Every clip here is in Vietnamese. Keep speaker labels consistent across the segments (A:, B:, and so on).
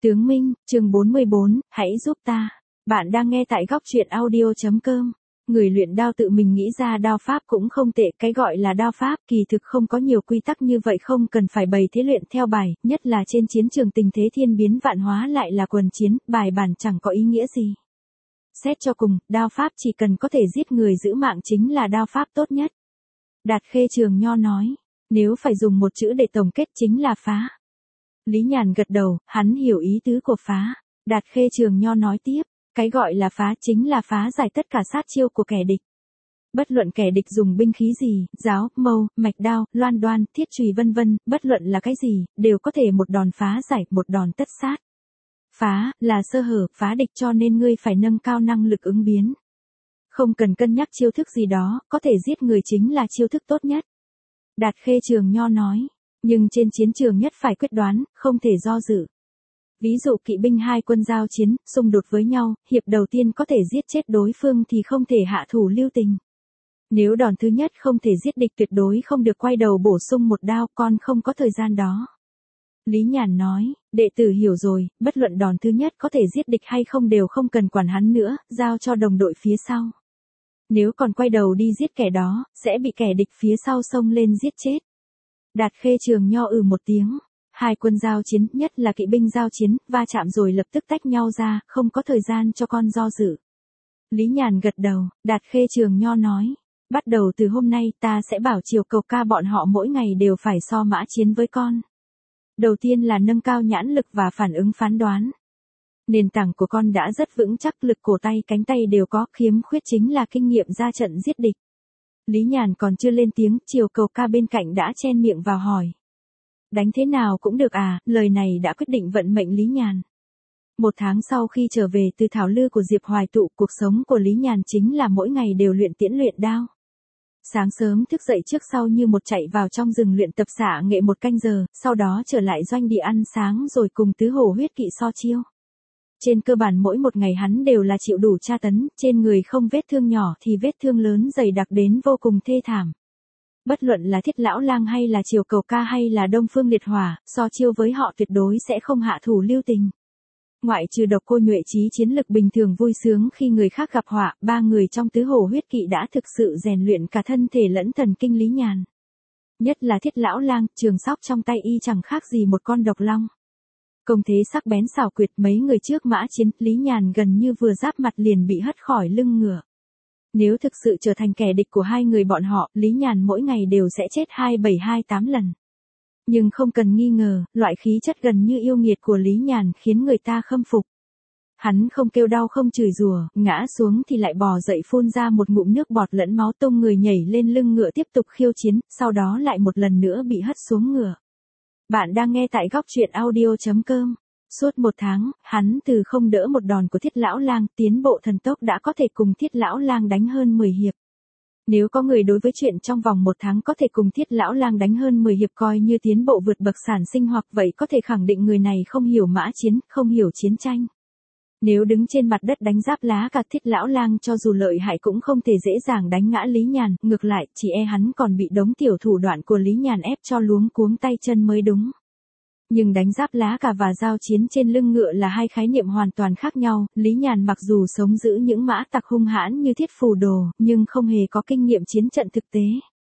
A: Tướng Minh, chương 44, hãy giúp ta. Bạn đang nghe tại góc truyện audio.com. Người luyện đao tự mình nghĩ ra đao pháp cũng không tệ, cái gọi là đao pháp kỳ thực không có nhiều quy tắc như vậy, không cần phải bày thế luyện theo bài, nhất là trên chiến trường tình thế thiên biến vạn hóa lại là quần chiến, bài bản chẳng có ý nghĩa gì. Xét cho cùng, đao pháp chỉ cần có thể giết người giữ mạng chính là đao pháp tốt nhất. Đạt Khê Trường Nho nói, nếu phải dùng một chữ để tổng kết chính là phá. Lý Nhàn gật đầu, hắn hiểu ý tứ của phá. Đạt Khê Trường Nho nói tiếp, cái gọi là phá chính là phá giải tất cả sát chiêu của kẻ địch. Bất luận kẻ địch dùng binh khí gì, giáo, mâu, mạch đao, loan đoan, thiết chùy vân vân, bất luận là cái gì, đều có thể một đòn phá giải, một đòn tất sát. Phá, là sơ hở, phá địch, cho nên ngươi phải nâng cao năng lực ứng biến. Không cần cân nhắc chiêu thức gì đó, có thể giết người chính là chiêu thức tốt nhất. Đạt Khê Trường Nho nói, nhưng trên chiến trường nhất phải quyết đoán, không thể do dự. Ví dụ kỵ binh hai quân giao chiến, xung đột với nhau, hiệp đầu tiên có thể giết chết đối phương thì không thể hạ thủ lưu tình. Nếu đòn thứ nhất không thể giết địch tuyệt đối không được quay đầu bổ sung một đao, con không có thời gian đó. Lý Nhàn nói, đệ tử hiểu rồi, bất luận đòn thứ nhất có thể giết địch hay không đều không cần quản hắn nữa, giao cho đồng đội phía sau. Nếu còn quay đầu đi giết kẻ đó, sẽ bị kẻ địch phía sau xông lên giết chết. Đạt Khê Trường Nho một tiếng. Hai quân giao chiến, nhất là kỵ binh giao chiến, va chạm rồi lập tức tách nhau ra, không có thời gian cho con do dự. Lý Nhàn gật đầu, Đạt Khê Trường Nho nói, bắt đầu từ hôm nay ta sẽ bảo Triều Cầu Ca bọn họ mỗi ngày đều phải so mã chiến với con. Đầu tiên là nâng cao nhãn lực và phản ứng phán đoán. Nền tảng của con đã rất vững chắc, lực cổ tay cánh tay đều có, khiếm khuyết chính là kinh nghiệm ra trận giết địch. Lý Nhàn còn chưa lên tiếng, Triều Cầu Ca bên cạnh đã chen miệng vào hỏi. Đánh thế nào cũng được à, lời này đã quyết định vận mệnh Lý Nhàn. Một tháng sau khi trở về từ thảo lư của Diệp Hoài Tụ, cuộc sống của Lý Nhàn chính là mỗi ngày đều luyện tiễn luyện đao. Sáng sớm thức dậy trước sau như một chạy vào trong rừng luyện tập xạ nghệ 1 canh giờ, sau đó trở lại doanh địa ăn sáng rồi cùng tứ hổ huyết kỵ so chiêu. Trên cơ bản mỗi một ngày hắn đều là chịu đủ tra tấn, trên người không vết thương nhỏ thì vết thương lớn dày đặc đến vô cùng thê thảm. Bất luận là Thiết Lão Lang hay là Triều Cầu Ca hay là Đông Phương Liệt Hỏa, so chiêu với họ tuyệt đối sẽ không hạ thủ lưu tình. Ngoại trừ Độc Cô Nhuệ Chí chiến lực bình thường vui sướng khi người khác gặp họa, 3 người trong tứ hổ huyết kỵ đã thực sự rèn luyện cả thân thể lẫn thần kinh Lý Nhàn. Nhất là Thiết Lão Lang, trường sóc trong tay y chẳng khác gì một con độc long. Công thế sắc bén xảo quyệt, mấy người trước mã chiến, Lý Nhàn gần như vừa giáp mặt liền bị hất khỏi lưng ngựa. Nếu thực sự trở thành kẻ địch của hai người bọn họ, Lý Nhàn mỗi ngày đều sẽ chết 27-28 lần. Nhưng không cần nghi ngờ, loại khí chất gần như yêu nghiệt của Lý Nhàn khiến người ta khâm phục. Hắn không kêu đau không chửi rủa, ngã xuống thì lại bò dậy phun ra một ngụm nước bọt lẫn máu, tung người nhảy lên lưng ngựa tiếp tục khiêu chiến, sau đó lại một lần nữa bị hất xuống ngựa. Bạn đang nghe tại góc truyện audio.com. Suốt 1 tháng, hắn từ không đỡ một đòn của Thiết Lão Lang, tiến bộ thần tốc đã có thể cùng Thiết Lão Lang đánh hơn 10 hiệp. Nếu có người đối với chuyện trong vòng 1 tháng có thể cùng Thiết Lão Lang đánh hơn 10 hiệp coi như tiến bộ vượt bậc sản sinh, hoặc vậy có thể khẳng định người này không hiểu mã chiến, không hiểu chiến tranh. Nếu đứng trên mặt đất đánh giáp lá cả, Thiết Lão Lang cho dù lợi hại cũng không thể dễ dàng đánh ngã Lý Nhàn, ngược lại, chỉ e hắn còn bị đống tiểu thủ đoạn của Lý Nhàn ép cho luống cuống tay chân mới đúng. Nhưng đánh giáp lá cả và giao chiến trên lưng ngựa là hai khái niệm hoàn toàn khác nhau, Lý Nhàn mặc dù sống giữ những mã tặc hung hãn như Thiết Phù Đồ, nhưng không hề có kinh nghiệm chiến trận thực tế.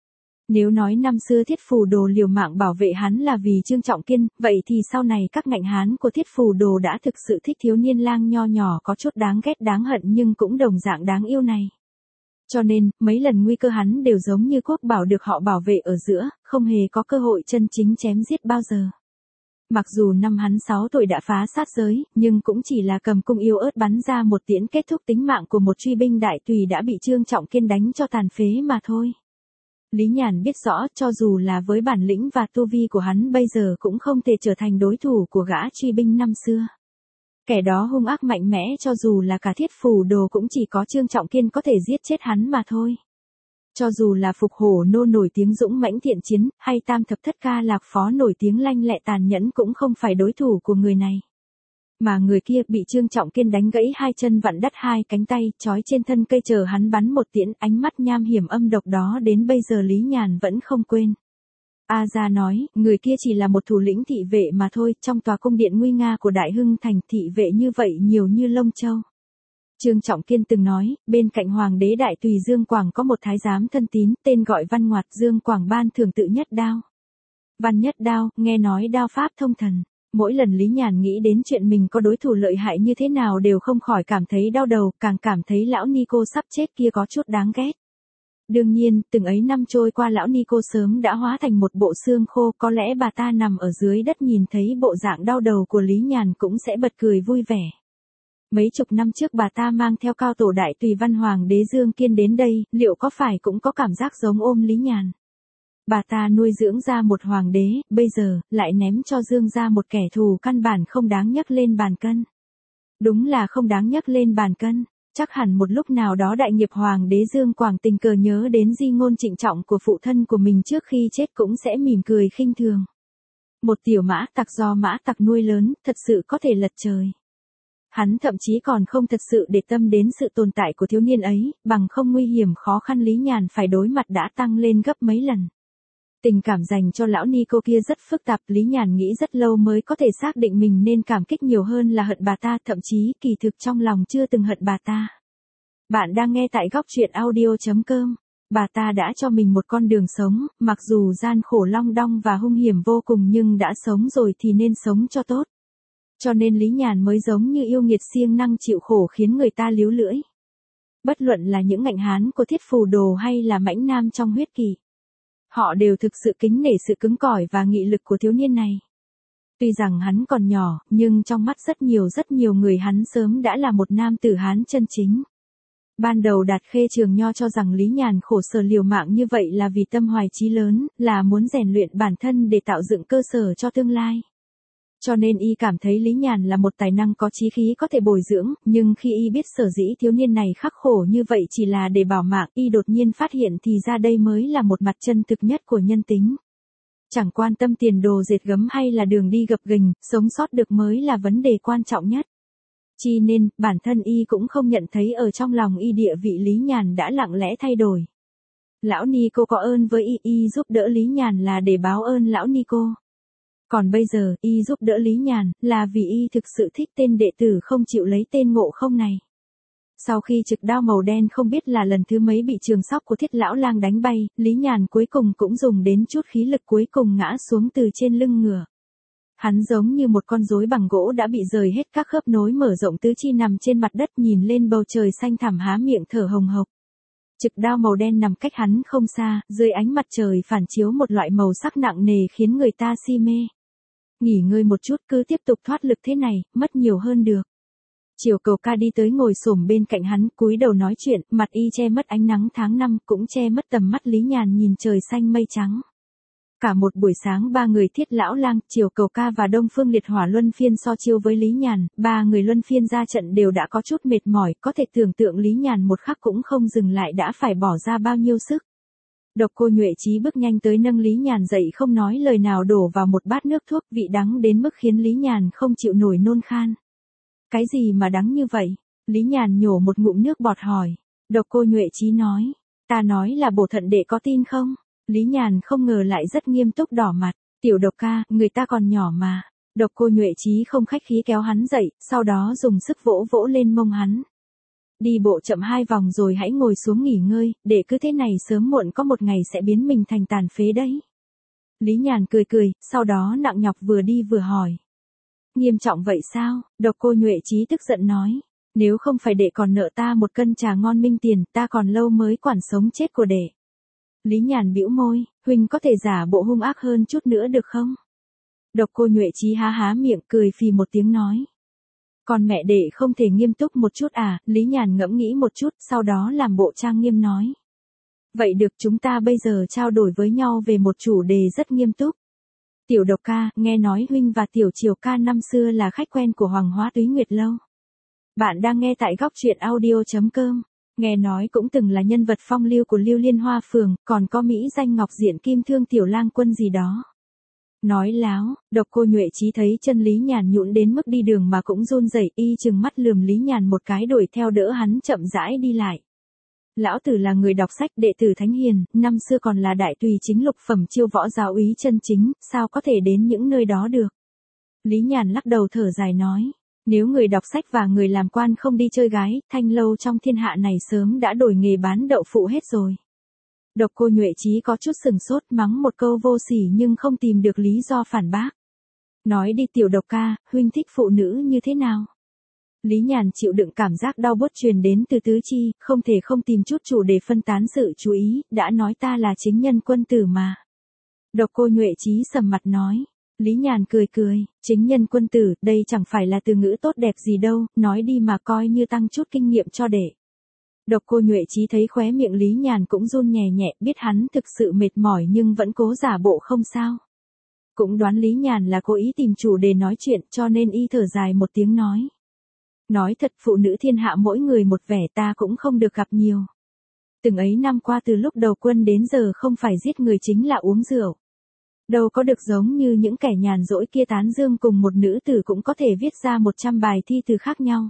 A: Nếu nói năm xưa Thiết Phù Đồ liều mạng bảo vệ hắn là vì Trương Trọng Kiên, vậy thì sau này các ngạnh hán của Thiết Phù Đồ đã thực sự thích thiếu niên lang nho nhỏ có chút đáng ghét đáng hận nhưng cũng đồng dạng đáng yêu này. Cho nên, mấy lần nguy cơ hắn đều giống như quốc bảo được họ bảo vệ ở giữa, không hề có cơ hội chân chính chém giết bao giờ. Mặc dù năm hắn 6 tuổi đã phá sát giới, nhưng cũng chỉ là cầm cung yêu ớt bắn ra một tiễn kết thúc tính mạng của một truy binh đại tùy đã bị Trương Trọng Kiên đánh cho tàn phế mà thôi. Lý Nhàn biết rõ cho dù là với bản lĩnh và tu vi của hắn bây giờ cũng không thể trở thành đối thủ của gã truy binh năm xưa. Kẻ đó hung ác mạnh mẽ, cho dù là cả Thiết Phù Đồ cũng chỉ có Trương Trọng Kiên có thể giết chết hắn mà thôi. Cho dù là Phục Hổ Nô nổi tiếng dũng mãnh thiện chiến, hay Tam Thập Thất Ca Lạc Phó nổi tiếng lanh lẹ tàn nhẫn cũng không phải đối thủ của người này. Mà người kia bị Trương Trọng Kiên đánh gãy 2 chân vặn đứt 2 cánh tay, trói trên thân cây chờ hắn bắn một tiễn, ánh mắt nham hiểm âm độc đó đến bây giờ Lý Nhàn vẫn không quên. A Gia nói, người kia chỉ là một thủ lĩnh thị vệ mà thôi, trong tòa cung điện nguy nga của Đại Hưng Thành thị vệ như vậy nhiều như lông châu. Trương Trọng Kiên từng nói, bên cạnh Hoàng đế Đại Tùy Dương Quảng có một thái giám thân tín, tên gọi Văn Ngoạt, Dương Quảng ban thưởng tự nhất đao. Văn nhất đao, nghe nói đao pháp thông thần. Mỗi lần Lý Nhàn nghĩ đến chuyện mình có đối thủ lợi hại như thế nào đều không khỏi cảm thấy đau đầu, càng cảm thấy lão Nico sắp chết kia có chút đáng ghét. Đương nhiên, từng ấy năm trôi qua lão Nico sớm đã hóa thành một bộ xương khô, có lẽ bà ta nằm ở dưới đất nhìn thấy bộ dạng đau đầu của Lý Nhàn cũng sẽ bật cười vui vẻ. Mấy chục năm trước bà ta mang theo cao tổ Đại Tùy Văn Hoàng đế Dương Kiên đến đây, liệu có phải cũng có cảm giác giống ôm Lý Nhàn? Bà ta nuôi dưỡng ra một hoàng đế, bây giờ, lại ném cho Dương ra một kẻ thù căn bản không đáng nhắc lên bàn cân. Đúng là không đáng nhắc lên bàn cân. Chắc hẳn một lúc nào đó đại nghiệp hoàng đế Dương Quảng tình cờ nhớ đến di ngôn trịnh trọng của phụ thân của mình trước khi chết cũng sẽ mỉm cười khinh thường. Một tiểu mã tặc do mã tặc nuôi lớn, thật sự có thể lật trời. Hắn thậm chí còn không thật sự để tâm đến sự tồn tại của thiếu niên ấy, bằng không nguy hiểm khó khăn Lý Nhàn phải đối mặt đã tăng lên gấp mấy lần. Tình cảm dành cho lão Nico kia rất phức tạp, Lý Nhàn nghĩ rất lâu mới có thể xác định mình nên cảm kích nhiều hơn là hận bà ta, thậm chí kỳ thực trong lòng chưa từng hận bà ta. Bạn đang nghe tại góc truyện audio.com. Bà ta đã cho mình một con đường sống, mặc dù gian khổ long đong và hung hiểm vô cùng nhưng đã sống rồi thì nên sống cho tốt. Cho nên Lý Nhàn mới giống như yêu nghiệt siêng năng chịu khổ khiến người ta líu lưỡi. Bất luận là những ngạnh hán của Thiết Phù Đồ hay là mãnh nam trong Huyết Kỷ, họ đều thực sự kính nể sự cứng cỏi và nghị lực của thiếu niên này. Tuy rằng hắn còn nhỏ, nhưng trong mắt rất nhiều người hắn sớm đã là một nam tử Hán chân chính. Ban đầu Đạt Khê Trường Nho cho rằng Lý Nhàn khổ sở liều mạng như vậy là vì tâm hoài chí lớn, là muốn rèn luyện bản thân để tạo dựng cơ sở cho tương lai. Cho nên y cảm thấy Lý Nhàn là một tài năng có chí khí có thể bồi dưỡng, nhưng khi y biết sở dĩ thiếu niên này khắc khổ như vậy chỉ là để bảo mạng, y đột nhiên phát hiện thì ra đây mới là một mặt chân thực nhất của nhân tính. Chẳng quan tâm tiền đồ dệt gấm hay là đường đi gập ghềnh, sống sót được mới là vấn đề quan trọng nhất. Chi nên, bản thân y cũng không nhận thấy ở trong lòng y địa vị Lý Nhàn đã lặng lẽ thay đổi. Lão Nico có ơn với y giúp đỡ Lý Nhàn là để báo ơn lão Nico. Còn bây giờ, y giúp đỡ Lý Nhàn, là vì y thực sự thích tên đệ tử không chịu lấy tên Ngộ Không này. Sau khi trực đao màu đen không biết là lần thứ mấy bị trường sóc của Thiết Lão Lang đánh bay, Lý Nhàn cuối cùng cũng dùng đến chút khí lực cuối cùng ngã xuống từ trên lưng ngựa. Hắn giống như một con rối bằng gỗ đã bị rời hết các khớp nối mở rộng tứ chi nằm trên mặt đất nhìn lên bầu trời xanh thẳm há miệng thở hồng hộc. Trực đao màu đen nằm cách hắn không xa, dưới ánh mặt trời phản chiếu một loại màu sắc nặng nề khiến người ta si mê. Nghỉ ngơi một chút, cứ tiếp tục thoát lực thế này, mất nhiều hơn được. Triều Cầu Ca đi tới ngồi xổm bên cạnh hắn, cúi đầu nói chuyện, mặt y che mất ánh nắng tháng năm, cũng che mất tầm mắt Lý Nhàn nhìn trời xanh mây trắng. Cả một buổi sáng ba người Thiết Lão Lang, Triều Cầu Ca và Đông Phương Liệt Hỏa luân phiên so chiêu với Lý Nhàn, ba người luân phiên ra trận đều đã có chút mệt mỏi, có thể tưởng tượng Lý Nhàn một khắc cũng không dừng lại đã phải bỏ ra bao nhiêu sức. Độc Cô Nhuệ Chí bước nhanh tới nâng Lý Nhàn dậy không nói lời nào đổ vào một bát nước thuốc vị đắng đến mức khiến Lý Nhàn không chịu nổi nôn khan. Cái gì mà đắng như vậy? Lý Nhàn nhổ một ngụm nước bọt hỏi. Độc Cô Nhuệ Chí nói. Ta nói là bổ thận đệ có tin không? Lý Nhàn không ngờ lại rất nghiêm túc đỏ mặt. Tiểu Độc ca, người ta còn nhỏ mà. Độc Cô Nhuệ Chí không khách khí kéo hắn dậy, sau đó dùng sức vỗ vỗ lên mông hắn. Đi bộ chậm 2 vòng rồi hãy ngồi xuống nghỉ ngơi, để cứ thế này sớm muộn có một ngày sẽ biến mình thành tàn phế đấy. Lý Nhàn cười cười, sau đó nặng nhọc vừa đi vừa hỏi. Nghiêm trọng vậy sao? Độc Cô Nhuệ Chí tức giận nói. Nếu không phải đệ còn nợ ta một cân trà ngon minh tiền, ta còn lâu mới quản sống chết của đệ. Lý Nhàn bĩu môi, huynh có thể giả bộ hung ác hơn chút nữa được không? Độc Cô Nhuệ Chí há há miệng cười phì một tiếng nói. Còn mẹ đệ không thể nghiêm túc một chút à? Lý Nhàn ngẫm nghĩ một chút, sau đó làm bộ trang nghiêm nói. Vậy được, chúng ta bây giờ trao đổi với nhau về một chủ đề rất nghiêm túc. Tiểu Độc ca, nghe nói huynh và Tiểu Triều ca năm xưa là khách quen của Hoàng Hóa Túy Nguyệt Lâu. Bạn đang nghe tại góc truyện audio.com. Nghe nói cũng từng là nhân vật phong lưu của Lưu Liên Hoa Phường, còn có mỹ danh Ngọc Diện Kim Thương Tiểu Lang Quân gì đó. Nói láo, Độc Cô Nhuệ Chí thấy chân Lý Nhàn nhũn đến mức đi đường mà cũng run rẩy, y chừng mắt lườm Lý Nhàn một cái đuổi theo đỡ hắn chậm rãi đi lại. Lão tử là người đọc sách, đệ tử thánh hiền, năm xưa còn là đại tùy chính lục phẩm chiêu võ giáo úy chân chính, sao có thể đến những nơi đó được. Lý Nhàn lắc đầu thở dài nói, nếu người đọc sách và người làm quan không đi chơi gái, thanh lâu trong thiên hạ này sớm đã đổi nghề bán đậu phụ hết rồi. Độc Cô Nhuệ Chí có chút sừng sốt, mắng một câu vô sỉ nhưng không tìm được lý do phản bác. Nói đi Tiểu Độc ca, huynh thích phụ nữ như thế nào? Lý Nhàn chịu đựng cảm giác đau buốt truyền đến từ tứ chi, không thể không tìm chút chủ để phân tán sự chú ý, đã nói ta là chính nhân quân tử mà. Độc Cô Nhuệ Chí sầm mặt nói. Lý Nhàn cười cười, chính nhân quân tử, đây chẳng phải là từ ngữ tốt đẹp gì đâu, nói đi mà coi như tăng chút kinh nghiệm cho đệ. Độc Cô Nhuệ Chí thấy khóe miệng Lý Nhàn cũng run nhẹ nhẹ, biết hắn thực sự mệt mỏi nhưng vẫn cố giả bộ không sao. Cũng đoán Lý Nhàn là cố ý tìm chủ đề nói chuyện, cho nên y thở dài một tiếng nói. Nói thật, phụ nữ thiên hạ mỗi người một vẻ, ta cũng không được gặp nhiều. Từng ấy năm qua từ lúc đầu quân đến giờ không phải giết người chính là uống rượu. Đâu có được giống như những kẻ nhàn rỗi kia tán dương cùng một nữ tử cũng có thể viết ra 100 bài thi từ khác nhau.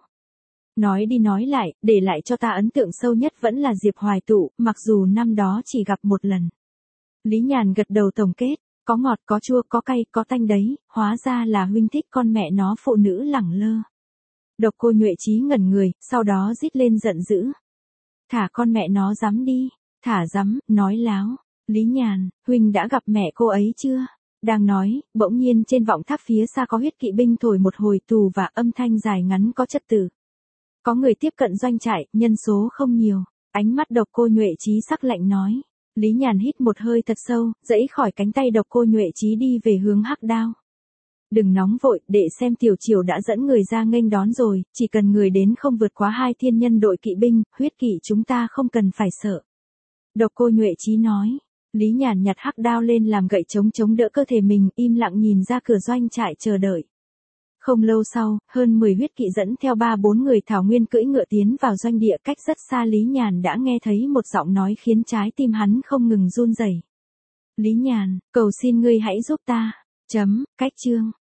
A: Nói đi nói lại, để lại cho ta ấn tượng sâu nhất vẫn là Diệp Hoài Tụ, mặc dù năm đó chỉ gặp một lần. Lý Nhàn gật đầu tổng kết, có ngọt có chua có cay có tanh đấy, hóa ra là huynh thích con mẹ nó phụ nữ lẳng lơ. Độc Cô Nhuệ Chí ngẩn người, sau đó rít lên giận dữ. Thả con mẹ nó dám đi, thả dám, nói láo. Lý Nhàn, huynh đã gặp mẹ cô ấy chưa? Đang nói, bỗng nhiên trên vọng tháp phía xa có huyết kỵ binh thổi một hồi tù và âm thanh dài ngắn có trật tự. Có người tiếp cận doanh trại, nhân số không nhiều. Ánh mắt Độc Cô Nhuệ Chí sắc lạnh nói. Lý Nhàn hít một hơi thật sâu, giãy khỏi cánh tay Độc Cô Nhuệ Chí đi về hướng hắc đao. Đừng nóng vội, để xem Tiểu Triều đã dẫn người ra nghênh đón rồi, chỉ cần người đến không vượt quá 2 thiên nhân đội kỵ binh, huyết kỵ chúng ta không cần phải sợ. Độc Cô Nhuệ Chí nói. Lý Nhàn nhặt hắc đao lên làm gậy chống đỡ cơ thể mình, im lặng nhìn ra cửa doanh trại chờ đợi. Không lâu sau, hơn 10 huyết kỵ dẫn theo 3-4 người thảo nguyên cưỡi ngựa tiến vào doanh địa, cách rất xa Lý Nhàn đã nghe thấy một giọng nói khiến trái tim hắn không ngừng run rẩy. Lý Nhàn, cầu xin ngươi hãy giúp ta. Cách chương.